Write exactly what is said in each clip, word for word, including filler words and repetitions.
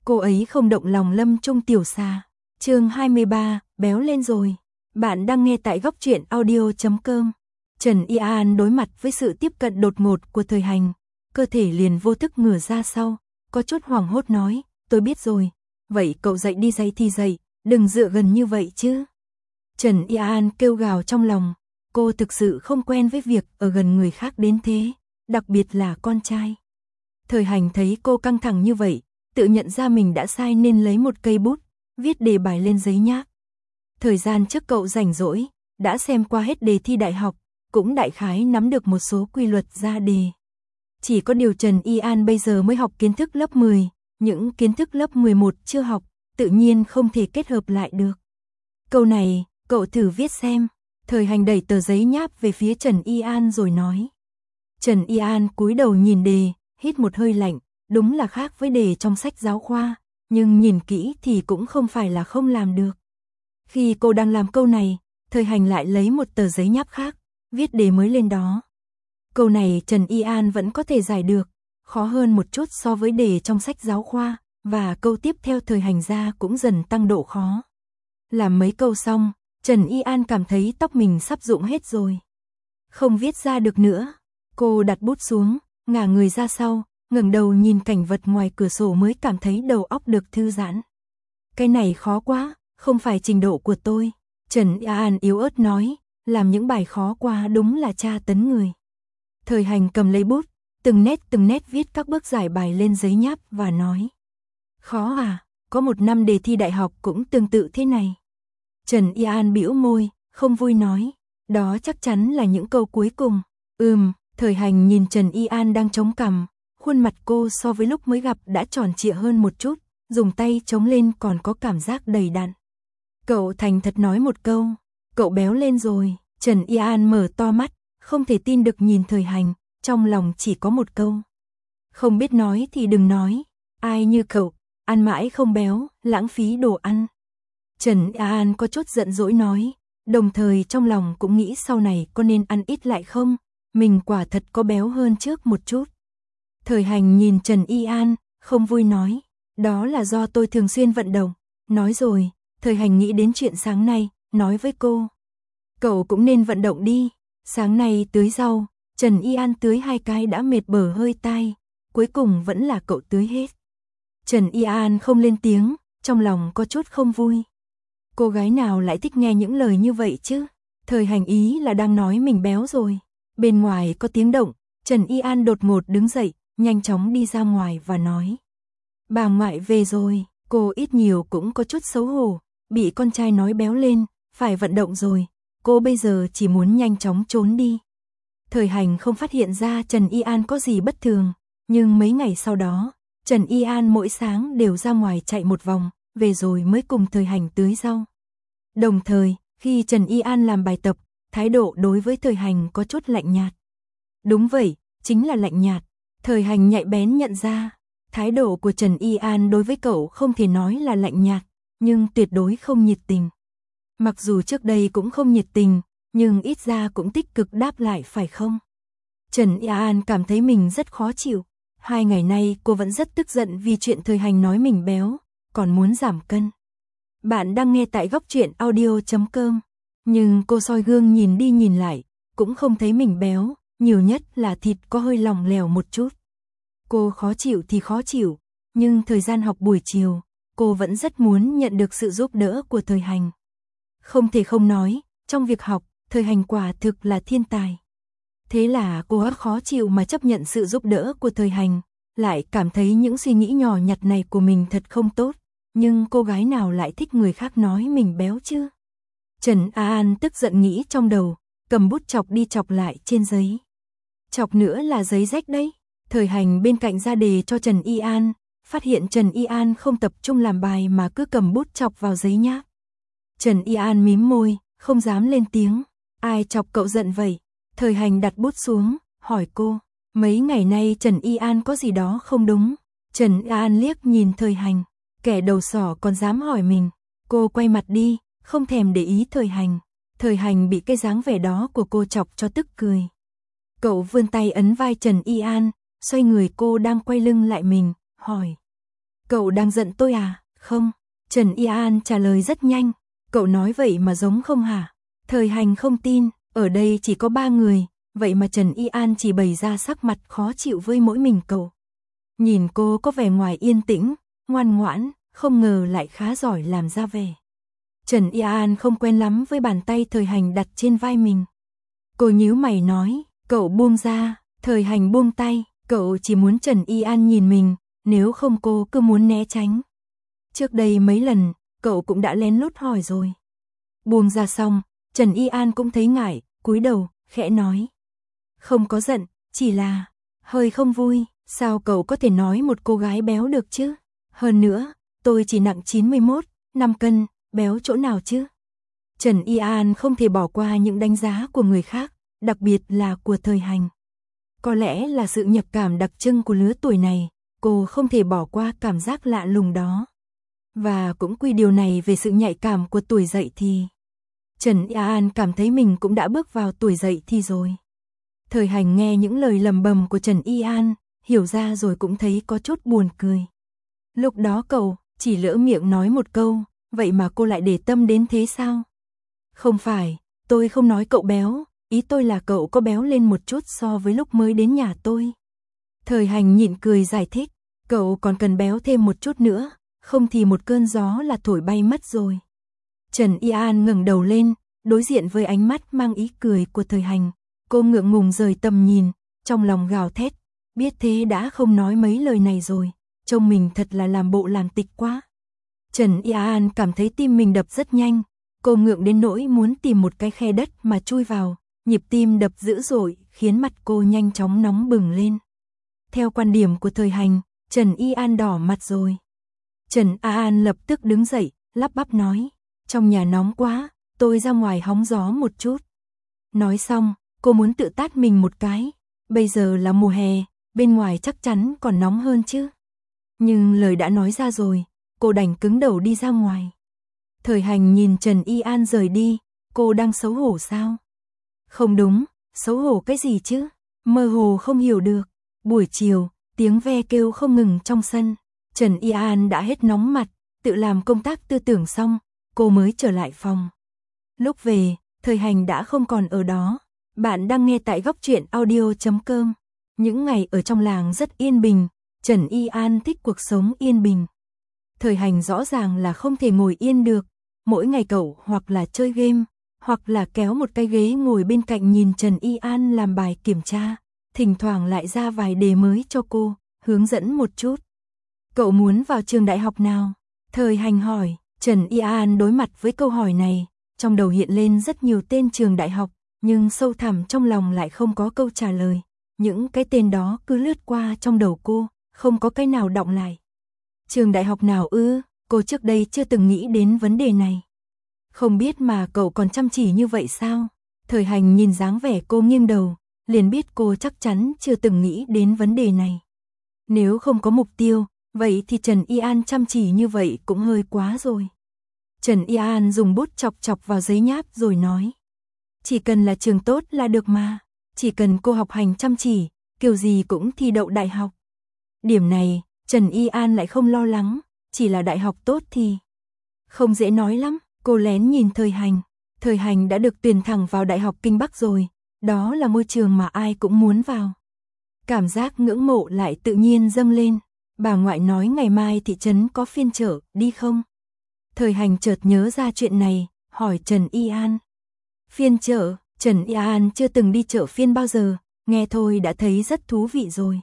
cô ấy không động lòng Lâm Trung Tiểu Xà. Chương hai mươi ba, béo lên rồi. Bạn đang nghe tại góc truyện audio chấm com. Trần Y An đối mặt với sự tiếp cận đột ngột của Thời Hành, cơ thể liền vô thức ngửa ra sau, có chút hoảng hốt nói, tôi biết rồi, vậy cậu dậy đi, dậy thì dậy, đừng dựa gần như vậy chứ. Trần Y An kêu gào trong lòng, cô thực sự không quen với việc ở gần người khác đến thế, đặc biệt là con trai. Thời Hành thấy cô căng thẳng như vậy, tự nhận ra mình đã sai nên lấy một cây bút, viết đề bài lên giấy nháp. Thời gian trước cậu rảnh rỗi, đã xem qua hết đề thi đại học, cũng đại khái nắm được một số quy luật ra đề. Chỉ có điều Trần Y An bây giờ mới học kiến thức lớp mười, những kiến thức lớp mười một chưa học, tự nhiên không thể kết hợp lại được. Câu này, cậu thử viết xem. Thời Hành đẩy tờ giấy nháp về phía Trần Y An rồi nói. Trần Y An cúi đầu nhìn đề, hít một hơi lạnh, đúng là khác với đề trong sách giáo khoa, nhưng nhìn kỹ thì cũng không phải là không làm được. Khi cô đang làm câu này, Thời Hành lại lấy một tờ giấy nháp khác, viết đề mới lên đó. Câu này Trần Y An vẫn có thể giải được, khó hơn một chút so với đề trong sách giáo khoa, và câu tiếp theo Thời Hành ra cũng dần tăng độ khó. Làm mấy câu xong, Trần Y An cảm thấy tóc mình sắp rụng hết rồi. Không viết ra được nữa, cô đặt bút xuống, ngả người ra sau, ngẩng đầu nhìn cảnh vật ngoài cửa sổ mới cảm thấy đầu óc được thư giãn. Cái này khó quá, không phải trình độ của tôi. Trần Y An yếu ớt nói, làm những bài khó quá đúng là tra tấn người. Thời Hành cầm lấy bút, từng nét từng nét viết các bước giải bài lên giấy nháp và nói. Khó à, có một năm đề thi đại học cũng tương tự thế này. Trần Y An bĩu môi, không vui nói, đó chắc chắn là những câu cuối cùng. Ừm, Thời Hành nhìn Trần Y An đang chống cằm, khuôn mặt cô so với lúc mới gặp đã tròn trịa hơn một chút, dùng tay chống lên còn có cảm giác đầy đặn. Cậu thành thật nói một câu, cậu béo lên rồi. Trần Y An mở to mắt, không thể tin được nhìn Thời Hành, trong lòng chỉ có một câu. Không biết nói thì đừng nói, ai như cậu, ăn mãi không béo, lãng phí đồ ăn. Trần Y An có chút giận dỗi nói, đồng thời trong lòng cũng nghĩ sau này có nên ăn ít lại không, mình quả thật có béo hơn trước một chút. Thời Hành nhìn Trần Y An, không vui nói, đó là do tôi thường xuyên vận động. Nói rồi, Thời Hành nghĩ đến chuyện sáng nay, nói với cô. Cậu cũng nên vận động đi, sáng nay tưới rau, Trần Y An tưới hai cái đã mệt bở hơi tai, cuối cùng vẫn là cậu tưới hết. Trần Y An không lên tiếng, trong lòng có chút không vui. Cô gái nào lại thích nghe những lời như vậy chứ? Thời Hành ý là đang nói mình béo rồi. Bên ngoài có tiếng động, Trần Y An đột ngột đứng dậy, nhanh chóng đi ra ngoài và nói. Bà ngoại về rồi, cô ít nhiều cũng có chút xấu hổ, bị con trai nói béo lên, phải vận động rồi, cô bây giờ chỉ muốn nhanh chóng trốn đi. Thời Hành không phát hiện ra Trần Y An có gì bất thường, nhưng mấy ngày sau đó, Trần Y An mỗi sáng đều ra ngoài chạy một vòng, về rồi mới cùng Thời Hành tưới rau. Đồng thời, khi Trần Y An làm bài tập, thái độ đối với Thời Hành có chút lạnh nhạt. Đúng vậy, chính là lạnh nhạt. Thời Hành nhạy bén nhận ra, thái độ của Trần Y An đối với cậu không thể nói là lạnh nhạt, nhưng tuyệt đối không nhiệt tình. Mặc dù trước đây cũng không nhiệt tình, nhưng ít ra cũng tích cực đáp lại phải không? Trần Y An cảm thấy mình rất khó chịu. Hai ngày nay cô vẫn rất tức giận vì chuyện Thời Hành nói mình béo, còn muốn giảm cân. Bạn đang nghe tại góc truyện audio chấm com. Nhưng cô soi gương nhìn đi nhìn lại, cũng không thấy mình béo, nhiều nhất là thịt có hơi lỏng lẻo một chút. Cô khó chịu thì khó chịu, nhưng thời gian học buổi chiều, cô vẫn rất muốn nhận được sự giúp đỡ của Thời Hành. Không thể không nói, trong việc học, Thời Hành quả thực là thiên tài. Thế là cô rất khó chịu mà chấp nhận sự giúp đỡ của Thời Hành, lại cảm thấy những suy nghĩ nhỏ nhặt này của mình thật không tốt, nhưng cô gái nào lại thích người khác nói mình béo chứ? Trần A An tức giận nghĩ trong đầu, cầm bút chọc đi chọc lại trên giấy. Chọc nữa là giấy rách đấy. Thời Hành bên cạnh ra đề cho Trần Y An, phát hiện Trần Y An không tập trung làm bài mà cứ cầm bút chọc vào giấy nháp. Trần Y An mím môi, không dám lên tiếng. Ai chọc cậu giận vậy? Thời Hành đặt bút xuống, hỏi cô. Mấy ngày nay Trần Y An có gì đó không đúng? Trần Y An liếc nhìn Thời Hành, kẻ đầu sỏ còn dám hỏi mình. Cô quay mặt đi, không thèm để ý Thời Hành. Thời Hành bị cái dáng vẻ đó của cô chọc cho tức cười. Cậu vươn tay ấn vai Trần Y An, xoay người cô đang quay lưng lại mình, hỏi. Cậu đang giận tôi à? Không. Trần Y An trả lời rất nhanh. Cậu nói vậy mà giống không hả? Thời Hành không tin, ở đây chỉ có ba người, vậy mà Trần Y An chỉ bày ra sắc mặt khó chịu với mỗi mình cậu. Nhìn cô có vẻ ngoài yên tĩnh, ngoan ngoãn, không ngờ lại khá giỏi làm ra vẻ. Trần Y An không quen lắm với bàn tay Thời Hành đặt trên vai mình. Cô nhíu mày nói, cậu buông ra. Thời Hành buông tay, cậu chỉ muốn Trần Y An nhìn mình, nếu không cô cứ muốn né tránh. Trước đây mấy lần, cậu cũng đã lén lút hỏi rồi. Buông ra xong, Trần Y An cũng thấy ngại, cúi đầu, khẽ nói. Không có giận, chỉ là hơi không vui, sao cậu có thể nói một cô gái béo được chứ? Hơn nữa, tôi chỉ nặng chín mươi mốt, năm cân, béo chỗ nào chứ? Trần Y An không thể bỏ qua những đánh giá của người khác, đặc biệt là của Thời Hành. Có lẽ là sự nhập cảm đặc trưng của lứa tuổi này, cô không thể bỏ qua cảm giác lạ lùng đó. Và cũng quy điều này về sự nhạy cảm của tuổi dậy thì. Trần Y An cảm thấy mình cũng đã bước vào tuổi dậy thì rồi. Thời Hành nghe những lời lầm bầm của Trần Y An, hiểu ra rồi cũng thấy có chút buồn cười. Lúc đó cậu chỉ lỡ miệng nói một câu, vậy mà cô lại để tâm đến thế sao? Không phải, tôi không nói cậu béo, ý tôi là cậu có béo lên một chút so với lúc mới đến nhà tôi. Thời Hành nhịn cười giải thích, cậu còn cần béo thêm một chút nữa, không thì một cơn gió là thổi bay mất rồi. Trần Y An ngẩng đầu lên, đối diện với ánh mắt mang ý cười của Thời Hành. Cô ngượng ngùng rời tầm nhìn, trong lòng gào thét, biết thế đã không nói mấy lời này rồi, trông mình thật là làm bộ làm tịch quá. Trần Y An cảm thấy tim mình đập rất nhanh, cô ngượng đến nỗi muốn tìm một cái khe đất mà chui vào, nhịp tim đập dữ dội, khiến mặt cô nhanh chóng nóng bừng lên. Theo quan điểm của Thời Hành, Trần Y An đỏ mặt rồi. Trần Y An lập tức đứng dậy, lắp bắp nói, trong nhà nóng quá, tôi ra ngoài hóng gió một chút. Nói xong, cô muốn tự tát mình một cái, bây giờ là mùa hè, bên ngoài chắc chắn còn nóng hơn chứ. Nhưng lời đã nói ra rồi, cô đành cứng đầu đi ra ngoài. Thời Hành nhìn Trần Y An rời đi, cô đang xấu hổ sao? Không đúng, xấu hổ cái gì chứ? Mơ hồ không hiểu được. Buổi chiều, tiếng ve kêu không ngừng trong sân. Trần Y An đã hết nóng mặt, tự làm công tác tư tưởng xong, cô mới trở lại phòng. Lúc về, Thời Hành đã không còn ở đó. Bạn đang nghe tại góc truyện audio chấm com. Những ngày ở trong làng rất yên bình, Trần Y An thích cuộc sống yên bình. Thời Hành rõ ràng là không thể ngồi yên được, mỗi ngày cậu hoặc là chơi game, hoặc là kéo một cái ghế ngồi bên cạnh nhìn Trần Y An làm bài kiểm tra, thỉnh thoảng lại ra vài đề mới cho cô, hướng dẫn một chút. Cậu muốn vào trường đại học nào? Thời Hành hỏi. Trần Y An đối mặt với câu hỏi này, trong đầu hiện lên rất nhiều tên trường đại học, nhưng sâu thẳm trong lòng lại không có câu trả lời. Những cái tên đó cứ lướt qua trong đầu cô, không có cái nào đọng lại. Trường đại học nào ư? Cô trước đây chưa từng nghĩ đến vấn đề này. Không biết mà cậu còn chăm chỉ như vậy sao? Thời Hành nhìn dáng vẻ cô nghiêng đầu, liền biết cô chắc chắn chưa từng nghĩ đến vấn đề này. Nếu không có mục tiêu, vậy thì Trần Y An chăm chỉ như vậy cũng hơi quá rồi. Trần Y An dùng bút chọc chọc vào giấy nháp rồi nói. Chỉ cần là trường tốt là được mà. Chỉ cần cô học hành chăm chỉ, kiểu gì cũng thi đậu đại học. Điểm này, Trần Y An lại không lo lắng, chỉ là đại học tốt thì không dễ nói lắm. Cô lén nhìn Thời Hành. Thời Hành đã được tuyển thẳng vào Đại học Kinh Bắc rồi, đó là môi trường mà ai cũng muốn vào. Cảm giác ngưỡng mộ lại tự nhiên dâng lên. Bà ngoại nói ngày mai thị trấn có phiên chợ, đi không? Thời Hành chợt nhớ ra chuyện này, hỏi Trần Y An. Phiên chợ? Trần Y An chưa từng đi chợ phiên bao giờ, nghe thôi đã thấy rất thú vị rồi.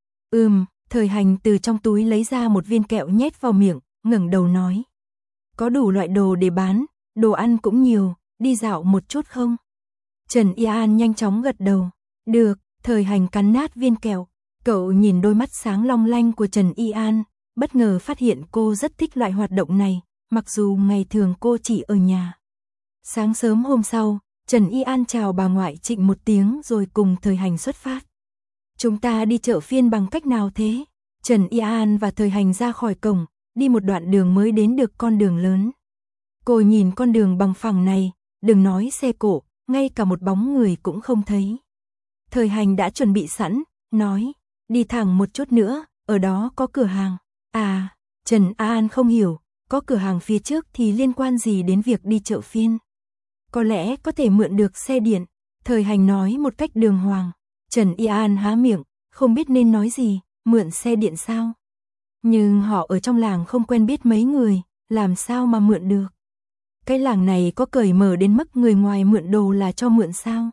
Ừm, Thời Hành từ trong túi lấy ra một viên kẹo nhét vào miệng, ngẩng đầu nói. Có đủ loại đồ để bán, đồ ăn cũng nhiều, đi dạo một chút không? Trần Y An nhanh chóng gật đầu. Được. Thời Hành cắn nát viên kẹo. Cậu nhìn đôi mắt sáng long lanh của Trần Y An, bất ngờ phát hiện cô rất thích loại hoạt động này, mặc dù ngày thường cô chỉ ở nhà. Sáng sớm hôm sau, Trần Y An chào bà ngoại Trịnh một tiếng rồi cùng Thời Hành xuất phát. Chúng ta đi chợ phiên bằng cách nào thế? Trần Y An và Thời Hành ra khỏi cổng, đi một đoạn đường mới đến được con đường lớn. Cô nhìn con đường bằng phẳng này, đừng nói xe cộ, ngay cả một bóng người cũng không thấy. Thời Hành đã chuẩn bị sẵn, nói, đi thẳng một chút nữa, ở đó có cửa hàng. À, Trần An không hiểu, có cửa hàng phía trước thì liên quan gì đến việc đi chợ phiên. Có lẽ có thể mượn được xe điện, Thời Hành nói một cách đường hoàng. Trần Y An há miệng, không biết nên nói gì, mượn xe điện sao? Nhưng họ ở trong làng không quen biết mấy người, làm sao mà mượn được? Cái làng này có cởi mở đến mức người ngoài mượn đồ là cho mượn sao?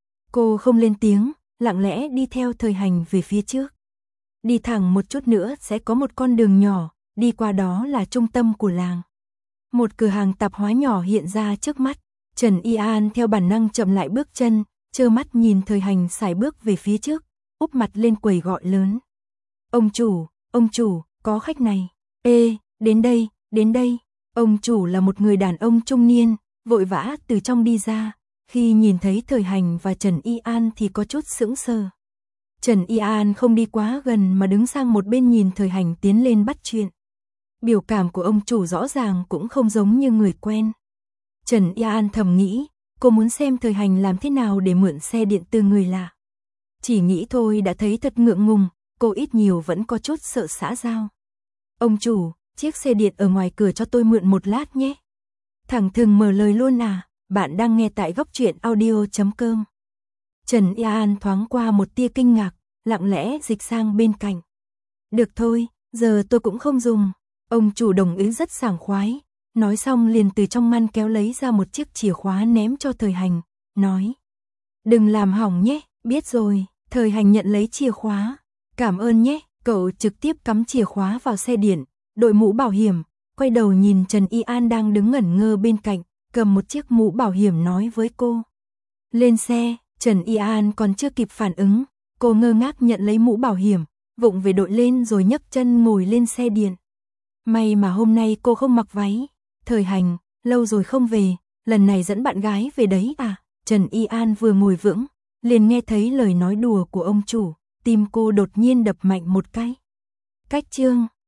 Cô không lên tiếng, lặng lẽ đi theo Thời Hành về phía trước. Đi thẳng một chút nữa sẽ có một con đường nhỏ, đi qua đó là trung tâm của làng. Một cửa hàng tạp hóa nhỏ hiện ra trước mắt, Trần Y An theo bản năng chậm lại bước chân, trơ mắt nhìn Thời Hành sải bước về phía trước, úp mặt lên quầy gọi lớn. Ông chủ, ông chủ, có khách này. Ê, đến đây, đến đây. Ông chủ là một người đàn ông trung niên, vội vã từ trong đi ra. Khi nhìn thấy Thời Hành và Trần Y An thì có chút sững sờ. Trần Y An không đi quá gần mà đứng sang một bên nhìn Thời Hành tiến lên bắt chuyện. Biểu cảm của ông chủ rõ ràng cũng không giống như người quen. Trần Y An thầm nghĩ, cô muốn xem Thời Hành làm thế nào để mượn xe điện từ người lạ. Chỉ nghĩ thôi đã thấy thật ngượng ngùng, cô ít nhiều vẫn có chút sợ xã giao. Ông chủ, chiếc xe điện ở ngoài cửa cho tôi mượn một lát nhé. Thẳng thừng mở lời luôn à, bạn đang nghe tại góc truyện audio chấm com. Trần Y An thoáng qua một tia kinh ngạc, lặng lẽ dịch sang bên cạnh. Được thôi, giờ tôi cũng không dùng. Ông chủ đồng ý rất sảng khoái, nói xong liền từ trong ngăn kéo lấy ra một chiếc chìa khóa ném cho Thời Hành, nói. Đừng làm hỏng nhé, biết rồi. Thời Hành nhận lấy chìa khóa. Cảm ơn nhé, cậu trực tiếp cắm chìa khóa vào xe điện, đội mũ bảo hiểm, quay đầu nhìn Trần Y An đang đứng ngẩn ngơ bên cạnh, cầm một chiếc mũ bảo hiểm nói với cô. Lên xe. Trần Y An còn chưa kịp phản ứng, cô ngơ ngác nhận lấy mũ bảo hiểm, vụng về đội lên rồi nhấc chân ngồi lên xe điện. May mà hôm nay cô không mặc váy. Thời Hành, lâu rồi không về, lần này dẫn bạn gái về đấy à? Trần Y An vừa ngồi vững, liền nghe thấy lời nói đùa của ông chủ, tim cô đột nhiên đập mạnh một cái. Cách chương